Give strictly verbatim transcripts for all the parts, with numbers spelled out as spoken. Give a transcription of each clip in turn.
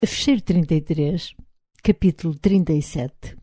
Fecheiro trinta e três, capítulo trinta e sete.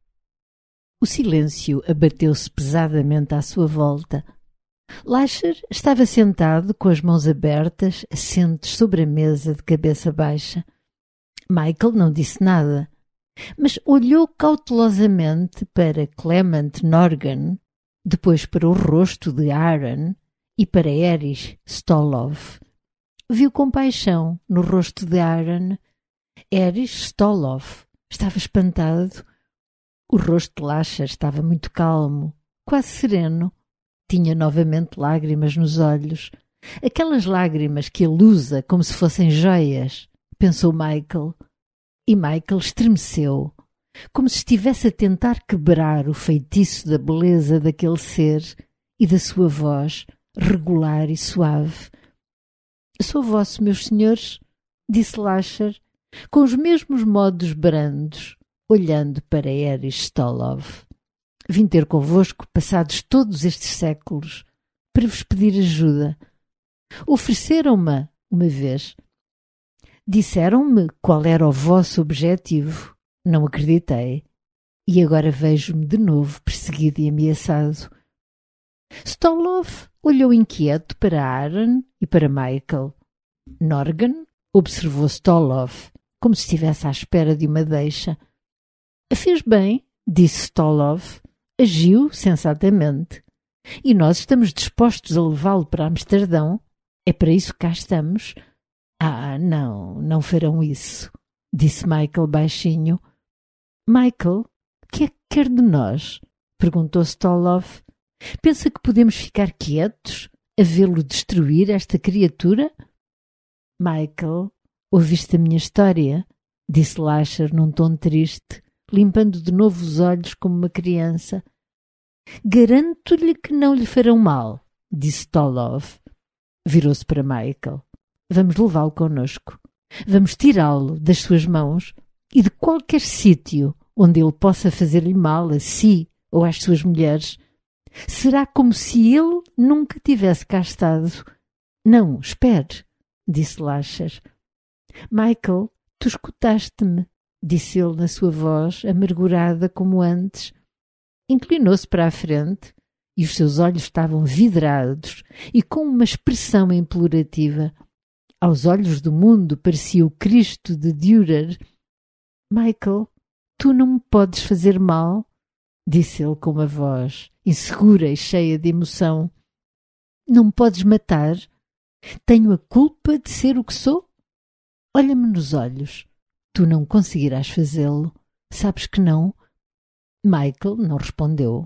O silêncio abateu-se pesadamente à sua volta. Lasher estava sentado com as mãos abertas, assentes sobre a mesa de cabeça baixa. Michael não disse nada, mas olhou cautelosamente para Clement Norgan, depois para o rosto de Aaron e para Erich Stolov. Viu compaixão no rosto de Aaron. Erich Stolov estava espantado. O rosto de Lasher estava muito calmo, quase sereno. Tinha novamente lágrimas nos olhos. Aquelas lágrimas que ele usa como se fossem joias, pensou Michael. E Michael estremeceu, como se estivesse a tentar quebrar o feitiço da beleza daquele ser e da sua voz regular e suave. Sou vosso, meus senhores, disse Lasher, com os mesmos modos brandos, olhando para Erich Stolov. Vim ter convosco, passados todos estes séculos, para vos pedir ajuda. Ofereceram-me uma vez. Disseram-me qual era o vosso objetivo. Não acreditei. E agora vejo-me de novo perseguido e ameaçado. Stolov olhou inquieto para Aaron e para Michael. Norgan observou Stolov, como se estivesse à espera de uma deixa. Fez bem, disse Stolov. Agiu sensatamente. E nós estamos dispostos a levá-lo para Amsterdão. É para isso que cá estamos. Ah, não, não farão isso, disse Michael baixinho. Michael, que é que quer de nós? Perguntou Stolov. Pensa que podemos ficar quietos a vê-lo destruir esta criatura? Michael, ouviste a minha história? Disse Lasher num tom triste, limpando de novo os olhos como uma criança. Garanto-lhe que não lhe farão mal, disse Stolov. Virou-se para Michael. Vamos levá-lo connosco. Vamos tirá-lo das suas mãos e de qualquer sítio onde ele possa fazer-lhe mal a si ou às suas mulheres. Será como se ele nunca tivesse cá estado. Não, espere, disse Lasher. Michael, tu escutaste-me, disse ele na sua voz, amargurada como antes. Inclinou-se para a frente e os seus olhos estavam vidrados e com uma expressão implorativa. Aos olhos do mundo parecia o Cristo de Dürer. Michael, tu não me podes fazer mal, disse ele com uma voz insegura e cheia de emoção. Não me podes matar? Tenho a culpa de ser o que sou? Olha-me nos olhos. Tu não conseguirás fazê-lo. Sabes que não? Michael não respondeu.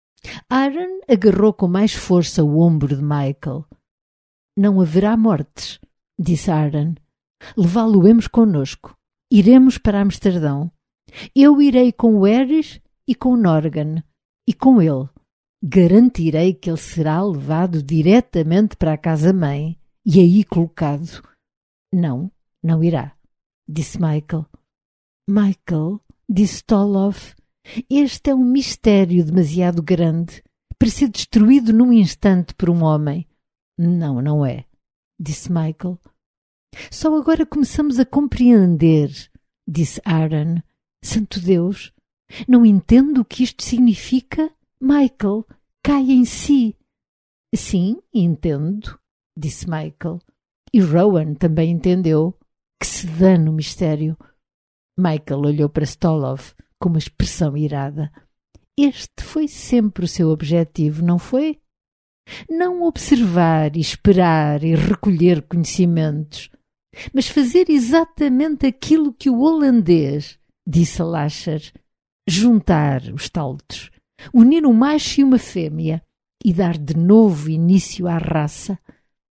Aaron agarrou com mais força o ombro de Michael. Não haverá mortes, disse Aaron. Levá-lo-emos connosco. Iremos para Amsterdão. Eu irei com o Erich e com o Norgan. E com ele. Garantirei que ele será levado diretamente para a casa-mãe e aí colocado. Não, não irá, disse Michael. Michael, disse Stolov, este é um mistério demasiado grande para ser destruído num instante por um homem. Não, não é, disse Michael. Só agora começamos a compreender, disse Aaron. Santo Deus, não entendo o que isto significa. Michael, cai em si. Sim, entendo, disse Michael. E Rowan também entendeu. Que se dá no mistério. Michael olhou para Stolov com uma expressão irada. Este foi sempre o seu objetivo, não foi? Não observar e esperar e recolher conhecimentos, mas fazer exatamente aquilo que o holandês, disse a Lasher, juntar os taltos, unir um macho e uma fêmea e dar de novo início à raça.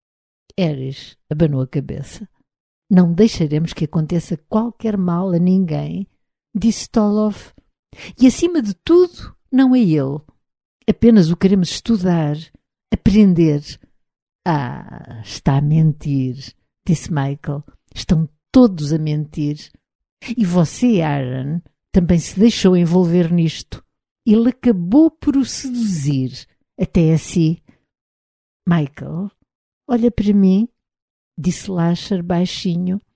Erich abanou a cabeça. Não deixaremos que aconteça qualquer mal a ninguém, disse Stolov. E acima de tudo, não é ele. Apenas o queremos estudar, aprender. Ah, está a mentir, disse Michael. Estão todos a mentir. E você, Aaron, também se deixou envolver nisto. Ele acabou por o seduzir, até a si. Michael, olha para mim, disse Lasher baixinho.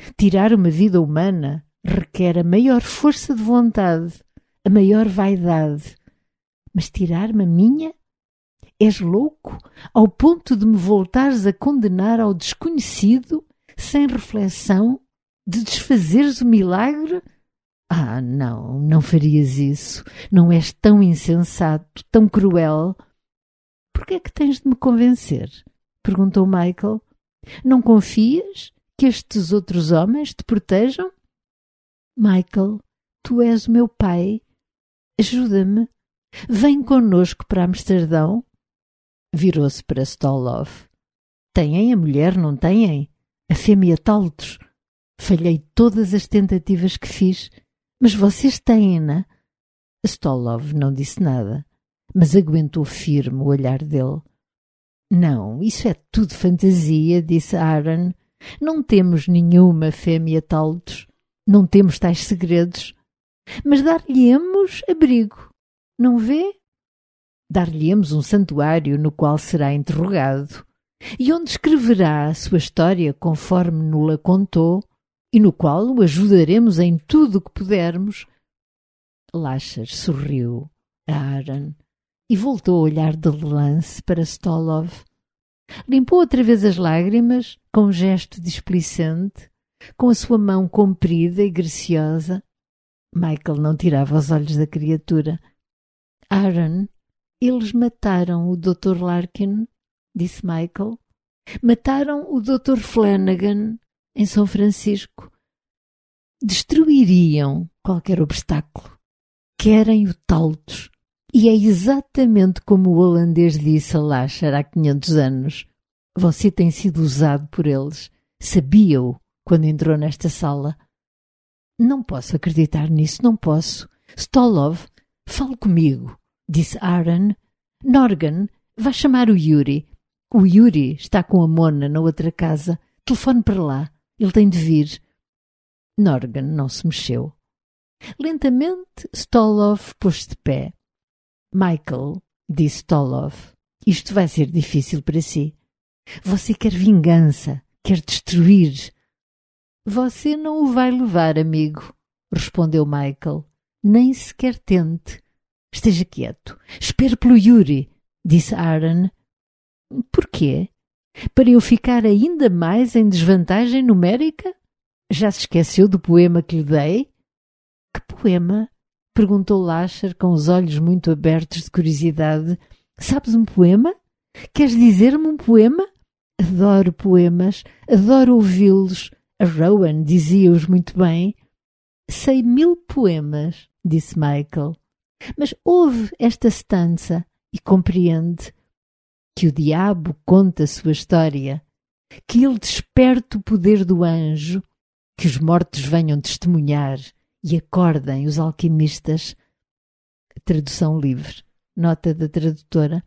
Tirar uma vida humana requer a maior força de vontade, a maior vaidade. Mas tirar-me a minha? És louco ao ponto de me voltares a condenar ao desconhecido, sem reflexão, de desfazeres o milagre? Ah, não, não farias isso. Não és tão insensato, tão cruel. Por que é que tens de me convencer? Perguntou Michael. Não confias que estes outros homens te protejam? Michael, tu és o meu pai. Ajuda-me. Vem connosco para Amsterdão. Virou-se para Stolov. Têm a mulher, não têm? A fêmea Taltos. Falhei todas as tentativas que fiz, mas vocês têm-na. Stolov não disse nada, mas aguentou firme o olhar dele. Não, isso é tudo fantasia, disse Aaron. Não temos nenhuma fêmea Taltos. Não temos tais segredos. Mas dar-lhe-emos abrigo. Não vê? Dar-lhe-emos um santuário no qual será interrogado e onde escreverá a sua história conforme nos-la contou e no qual o ajudaremos em tudo o que pudermos. Lasher sorriu a Aaron e voltou a olhar de relance para Stolov. Limpou outra vez as lágrimas com um gesto displicente, com a sua mão comprida e graciosa. Michael não tirava os olhos da criatura. Aaron, eles mataram o doutor Larkin, disse Michael. Mataram o doutor Flanagan em São Francisco. Destruiriam qualquer obstáculo. Querem o Taltos. E é exatamente como o holandês disse a Lasher há quinhentos anos. Você tem sido usado por eles. Sabia-o quando entrou nesta sala. Não posso acreditar nisso, não posso. Stolov, fale comigo, disse Aaron. Norgan, vá chamar o Yuri. O Yuri está com a Mona na outra casa. Telefone para lá. Ele tem de vir. Norgan não se mexeu. Lentamente, Stolov pôs-se de pé. Michael, disse Stolov, isto vai ser difícil para si. Você quer vingança, quer destruir. Você não o vai levar, amigo, respondeu Michael. Nem sequer tente. Esteja quieto. Espere pelo Yuri, disse Aaron. Porquê? Para eu ficar ainda mais em desvantagem numérica? Já se esqueceu do poema que lhe dei? Que poema? Perguntou Lasher com os olhos muito abertos de curiosidade. Sabes um poema? Queres dizer-me um poema? Adoro poemas, adoro ouvi-los. A Rowan dizia-os muito bem. Sei mil poemas, disse Michael. Mas ouve esta stança e compreende que o diabo conta a sua história, que ele desperte o poder do anjo, que os mortos venham testemunhar e acordem os alquimistas. Tradução livre. Nota da tradutora.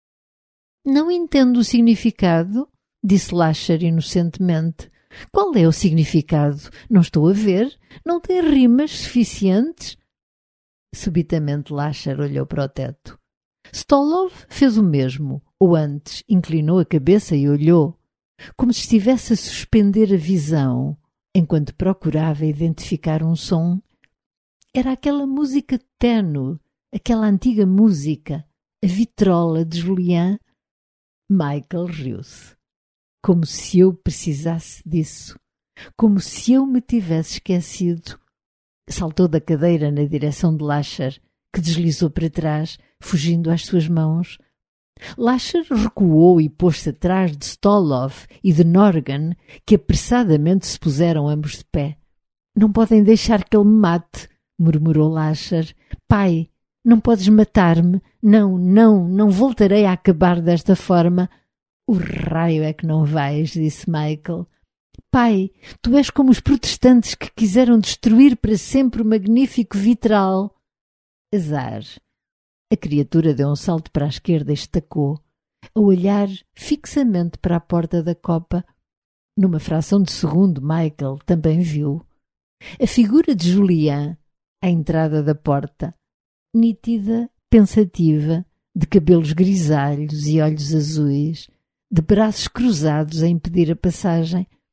Não entendo o significado, disse Lasher inocentemente. Qual é o significado? Não estou a ver. Não tem rimas suficientes? Subitamente Lasher olhou para o teto. Stolov fez o mesmo, ou antes inclinou a cabeça e olhou, como se estivesse a suspender a visão, enquanto procurava identificar um som. Era aquela música ténue, aquela antiga música, a vitrola de Julian. Michael riu-se. Como se eu precisasse disso. Como se eu me tivesse esquecido. Saltou da cadeira na direção de Lasher, que deslizou para trás, fugindo às suas mãos. Lasher recuou e pôs-se atrás de Stolov e de Norgan, que apressadamente se puseram ambos de pé. Não podem deixar que ele me mate, murmurou Lasher. Pai, não podes matar-me. Não, não, não voltarei a acabar desta forma. O raio é que não vais, disse Michael. Pai, tu és como os protestantes que quiseram destruir para sempre o magnífico vitral. Azar. A criatura deu um salto para a esquerda e estacou, a olhar fixamente para a porta da copa. Numa fração de segundo, Michael também viu a figura de Julian à entrada da porta, nítida, pensativa, de cabelos grisalhos e olhos azuis, de braços cruzados a impedir a passagem.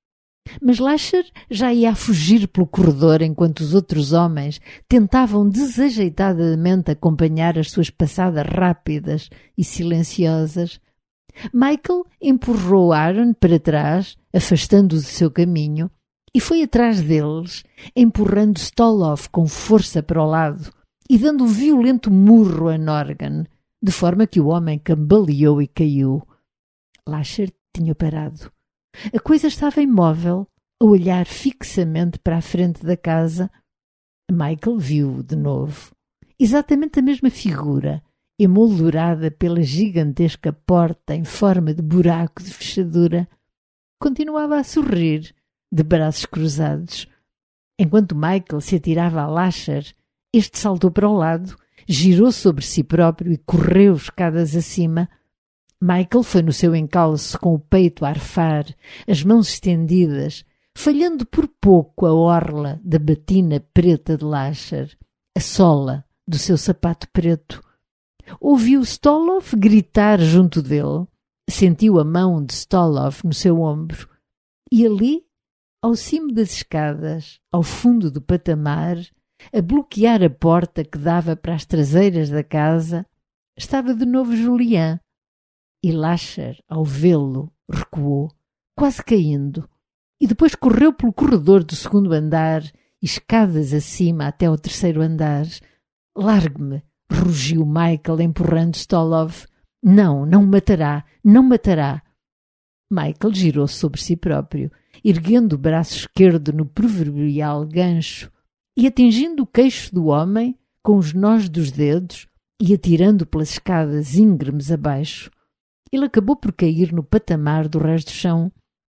Mas Lasher já ia a fugir pelo corredor enquanto os outros homens tentavam desajeitadamente acompanhar as suas passadas rápidas e silenciosas. Michael empurrou Aaron para trás, afastando-o do seu caminho, e foi atrás deles, empurrando Stoloff com força para o lado e dando um violento murro a Norgan, de forma que o homem cambaleou e caiu. Lasher tinha parado. A coisa estava imóvel, a olhar fixamente para a frente da casa. Michael viu de novo exatamente a mesma figura, emoldurada pela gigantesca porta em forma de buraco de fechadura. Continuava a sorrir, de braços cruzados. Enquanto Michael se atirava a Lasher, este saltou para o lado, girou sobre si próprio e correu escadas acima. Michael foi no seu encalço com o peito a arfar, as mãos estendidas, falhando por pouco a orla da batina preta de Lasher, a sola do seu sapato preto. Ouviu Stoloff gritar junto dele, sentiu a mão de Stoloff no seu ombro, e ali, ao cimo das escadas, ao fundo do patamar, a bloquear a porta que dava para as traseiras da casa, estava de novo Julián. E Lasher, ao vê-lo, recuou, quase caindo, e depois correu pelo corredor do segundo andar, escadas acima até ao terceiro andar. «Largue-me!» rugiu Michael, empurrando Stoloff. «Não, não matará, não matará!» Michael girou-se sobre si próprio, erguendo o braço esquerdo no proverbial gancho e atingindo o queixo do homem com os nós dos dedos e atirando pelas escadas íngremes abaixo. Ele acabou por cair no patamar do resto do chão.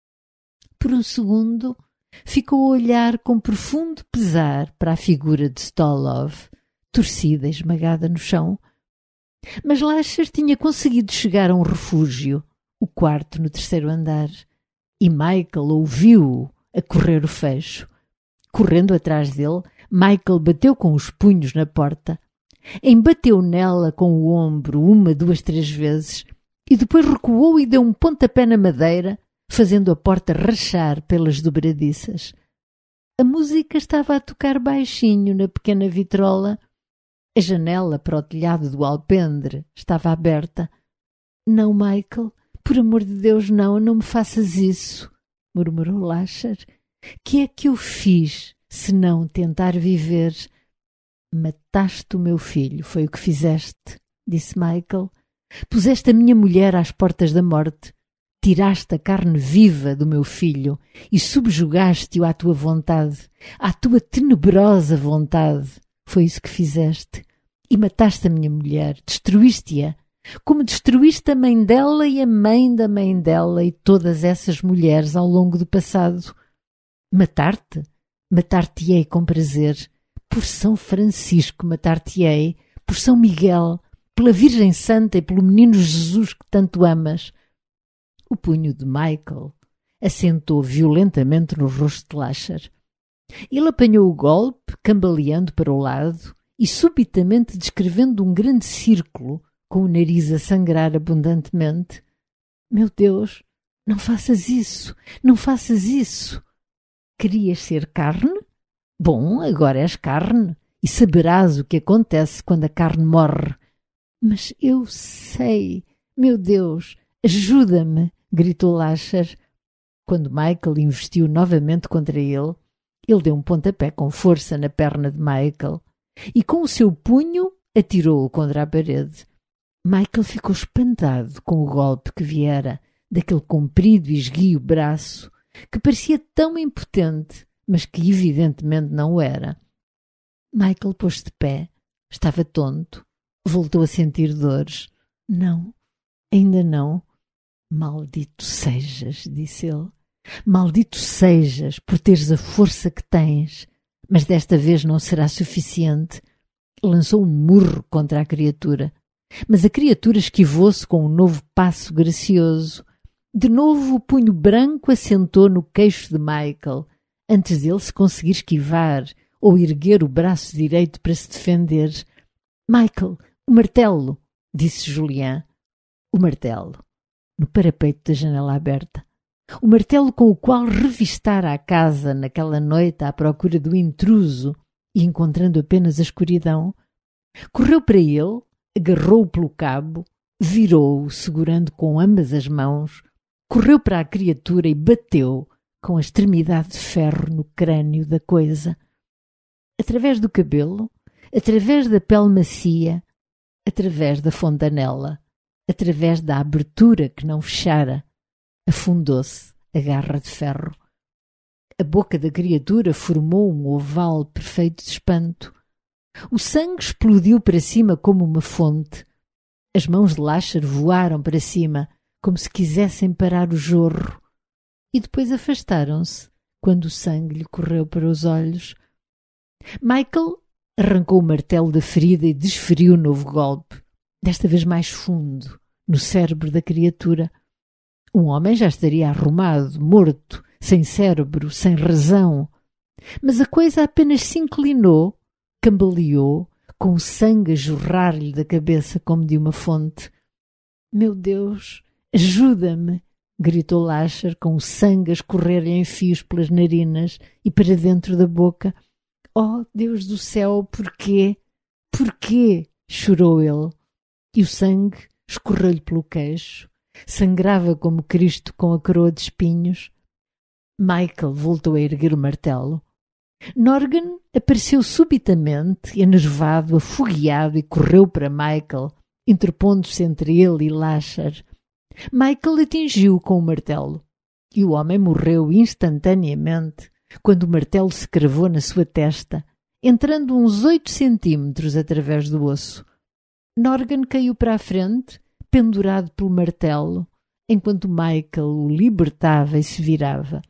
Por um segundo, ficou a olhar com profundo pesar para a figura de Stoloff, torcida e esmagada no chão. Mas Lasher tinha conseguido chegar a um refúgio, o quarto no terceiro andar, e Michael ouviu-o a correr o fecho. Correndo atrás dele, Michael bateu com os punhos na porta, embateu nela com o ombro uma, duas, três vezes, e depois recuou e deu um pontapé na madeira, fazendo a porta rachar pelas dobradiças. A música estava a tocar baixinho na pequena vitrola. A janela para o telhado do alpendre estava aberta. «Não, Michael, por amor de Deus, não, não me faças isso», murmurou Lasher. «Que é que eu fiz, senão tentar viver?» «Mataste o meu filho, foi o que fizeste», disse Michael. «Puseste a minha mulher às portas da morte, tiraste a carne viva do meu filho e subjugaste-o à tua vontade, à tua tenebrosa vontade. Foi isso que fizeste. E mataste a minha mulher, destruíste-a, como destruíste a mãe dela e a mãe da mãe dela e todas essas mulheres ao longo do passado. Matar-te? Matar-te-ei com prazer. Por São Francisco matar-te-ei, por São Miguel, pela Virgem Santa e pelo menino Jesus que tanto amas». O punho de Michael assentou violentamente no rosto de Lasher. Ele apanhou o golpe, cambaleando para o lado e subitamente descrevendo um grande círculo, com o nariz a sangrar abundantemente. «Meu Deus, não faças isso, não faças isso. Querias ser carne? Bom, agora és carne e saberás o que acontece quando a carne morre. Mas eu sei, meu Deus, ajuda-me», gritou Lasher. Quando Michael investiu novamente contra ele, ele deu um pontapé com força na perna de Michael e com o seu punho atirou-o contra a parede. Michael ficou espantado com o golpe que viera daquele comprido e esguio braço que parecia tão impotente, mas que evidentemente não o era. Michael pôs-se de pé, estava tonto, voltou a sentir dores. «Não, ainda não. Maldito sejas», disse ele. «Maldito sejas por teres a força que tens, mas desta vez não será suficiente». Lançou um murro contra a criatura, mas a criatura esquivou-se com um novo passo gracioso. De novo o punho branco assentou no queixo de Michael, antes dele se conseguir esquivar ou erguer o braço direito para se defender. «Michael, o martelo», disse Julián. O martelo, no parapeito da janela aberta. O martelo com o qual revistara a casa naquela noite à procura do intruso e encontrando apenas a escuridão, correu para ele, agarrou-o pelo cabo, virou-o segurando com ambas as mãos, correu para a criatura e bateu com a extremidade de ferro no crânio da coisa. Através do cabelo, através da pele macia, através da fontanela, através da abertura que não fechara, afundou-se a garra de ferro. A boca da criatura formou um oval perfeito de espanto. O sangue explodiu para cima como uma fonte. As mãos de Lasher voaram para cima, como se quisessem parar o jorro, e depois afastaram-se, quando o sangue lhe correu para os olhos. Michael arrancou o martelo da ferida e desferiu o novo golpe, desta vez mais fundo, no cérebro da criatura. Um homem já estaria arrumado, morto, sem cérebro, sem razão. Mas a coisa apenas se inclinou, cambaleou, com o sangue a jorrar-lhe da cabeça como de uma fonte. «Meu Deus, ajuda-me!» gritou Lasher, com o sangue a escorrer-lhe em fios pelas narinas e para dentro da boca. «Oh, Deus do céu, porquê? Porquê?» chorou ele. E o sangue escorreu-lhe pelo queixo. Sangrava como Cristo com a coroa de espinhos. Michael voltou a erguer o martelo. Norgan apareceu subitamente, enervado, afogueado, e correu para Michael, interpondo-se entre ele e Lasher. Michael atingiu-o com o martelo, e o homem morreu instantaneamente quando o martelo se cravou na sua testa, entrando uns oito centímetros através do osso. Norgan caiu para a frente, pendurado pelo martelo, enquanto Michael o libertava e se virava.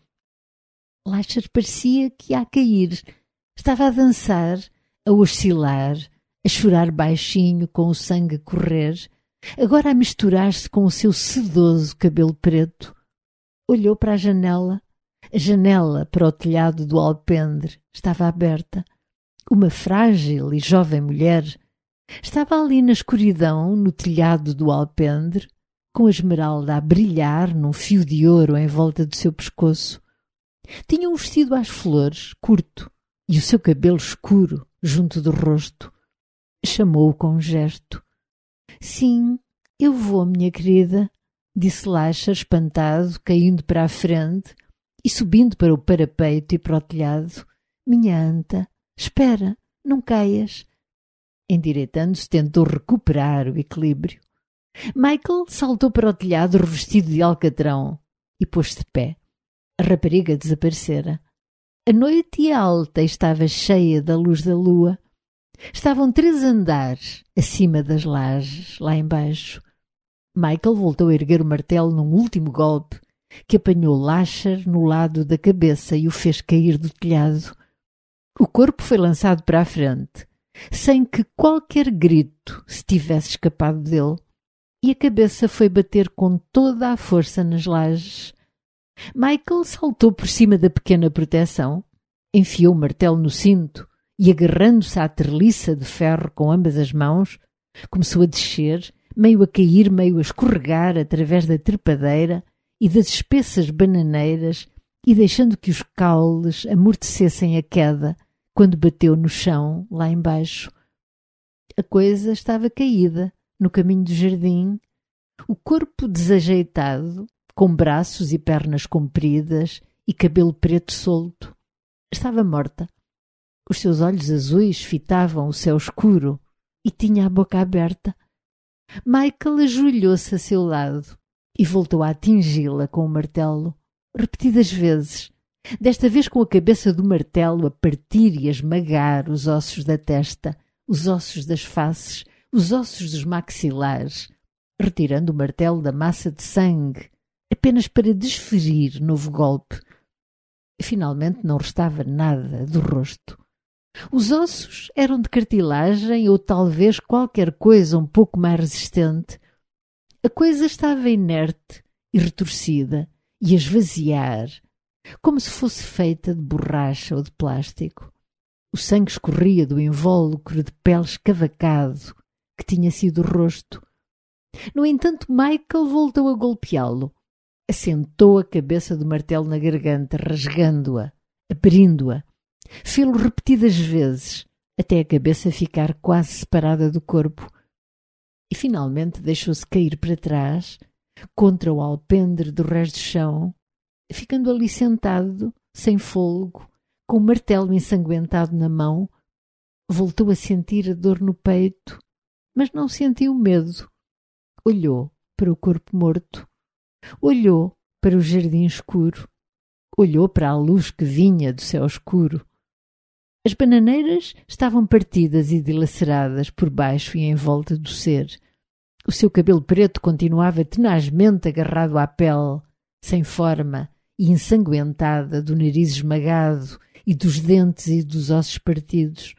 Lasher parecia que ia a cair. Estava a dançar, a oscilar, a chorar baixinho com o sangue a correr, agora a misturar-se com o seu sedoso cabelo preto. Olhou para a janela. A janela para o telhado do alpendre estava aberta. Uma frágil e jovem mulher estava ali na escuridão, no telhado do alpendre, com a esmeralda a brilhar num fio de ouro em volta do seu pescoço. Tinha um vestido às flores, curto, e o seu cabelo escuro junto do rosto. Chamou-o com um gesto. «Sim, eu vou, minha querida», disse Lasher, espantado, caindo para a frente e subindo para o parapeito e para o telhado. «Minha anta, espera, não caias». Endireitando-se, tentou recuperar o equilíbrio. Michael saltou para o telhado revestido de alcatrão e pôs-se de pé. A rapariga desaparecera. A noite ia alta e estava cheia da luz da lua. Estavam três andares acima das lajes, lá embaixo. Michael voltou a erguer o martelo num último golpe que apanhou Lasher no lado da cabeça e o fez cair do telhado. O corpo foi lançado para a frente, sem que qualquer grito se tivesse escapado dele, e a cabeça foi bater com toda a força nas lajes. Michael saltou por cima da pequena proteção, enfiou o martelo no cinto e, agarrando-se à treliça de ferro com ambas as mãos, começou a descer, meio a cair, meio a escorregar através da trepadeira e das espessas bananeiras, e deixando que os caules amortecessem a queda quando bateu no chão lá embaixo. A coisa estava caída no caminho do jardim, o corpo desajeitado, com braços e pernas compridas e cabelo preto solto. Estava morta. Os seus olhos azuis fitavam o céu escuro e tinha a boca aberta. Michael ajoelhou-se a seu lado e voltou a atingi-la com o martelo, repetidas vezes, desta vez com a cabeça do martelo a partir e a esmagar os ossos da testa, os ossos das faces, os ossos dos maxilares, retirando o martelo da massa de sangue, apenas para desferir novo golpe. Finalmente não restava nada do rosto. Os ossos eram de cartilagem ou talvez qualquer coisa um pouco mais resistente. A coisa estava inerte e retorcida e a esvaziar, como se fosse feita de borracha ou de plástico. O sangue escorria do invólucro de pele escavacado que tinha sido o rosto. No entanto, Michael voltou a golpeá-lo. Assentou a cabeça do martelo na garganta, rasgando-a, abrindo-a. Fê-lo repetidas vezes, até a cabeça ficar quase separada do corpo. E finalmente deixou-se cair para trás, contra o alpendre do resto do chão, ficando ali sentado, sem fôlego, com o martelo ensanguentado na mão. Voltou a sentir a dor no peito, mas não sentiu medo. Olhou para o corpo morto. Olhou para o jardim escuro. Olhou para a luz que vinha do céu escuro. As bananeiras estavam partidas e dilaceradas por baixo e em volta do ser. O seu cabelo preto continuava tenazmente agarrado à pele, sem forma e ensanguentada do nariz esmagado e dos dentes e dos ossos partidos.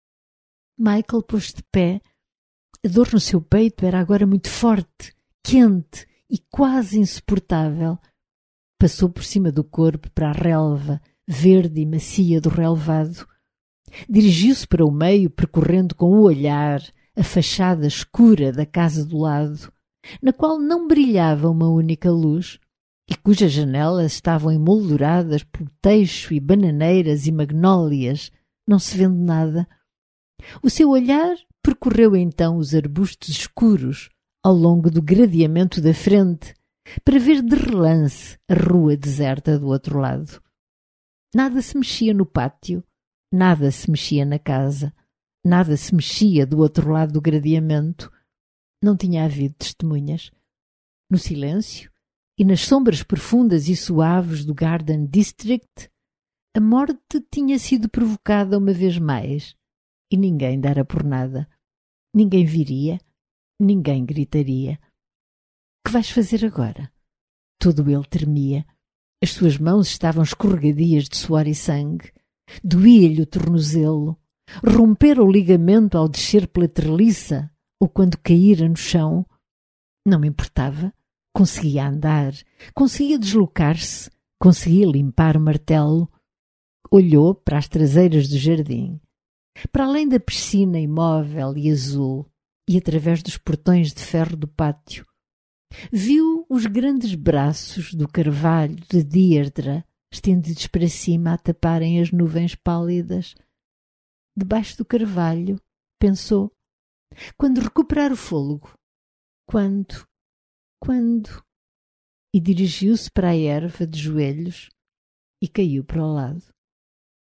Michael pôs-se de pé. A dor no seu peito era agora muito forte, quente e quase insuportável. Passou por cima do corpo para a relva, verde e macia do relvado. Dirigiu-se para o meio, percorrendo com o olhar a fachada escura da casa do lado, na qual não brilhava uma única luz e cujas janelas estavam emolduradas por teixo e bananeiras e magnólias. Não se vendo nada. O seu olhar percorreu então os arbustos escuros ao longo do gradeamento da frente, para ver de relance a rua deserta do outro lado. Nada se mexia no pátio, nada se mexia na casa, nada se mexia do outro lado do gradeamento. Não tinha havido testemunhas. No silêncio e nas sombras profundas e suaves do Garden District, a morte tinha sido provocada uma vez mais, e ninguém dera por nada. Ninguém viria, ninguém gritaria. Que vais fazer agora? Todo ele tremia. As suas mãos estavam escorregadias de suor e sangue. Doía-lhe o tornozelo. Rompera o ligamento ao descer pela treliça ou quando caíra no chão. Não me importava. Conseguia andar, conseguia deslocar-se, conseguia limpar o martelo. Olhou para as traseiras do jardim, para além da piscina imóvel e azul, e através dos portões de ferro do pátio. Viu os grandes braços do carvalho de Deirdre estendidos para cima a taparem as nuvens pálidas. Debaixo do carvalho, pensou, quando recuperar o fôlego. Quando? Quando? E dirigiu-se para a erva de joelhos e caiu para o lado.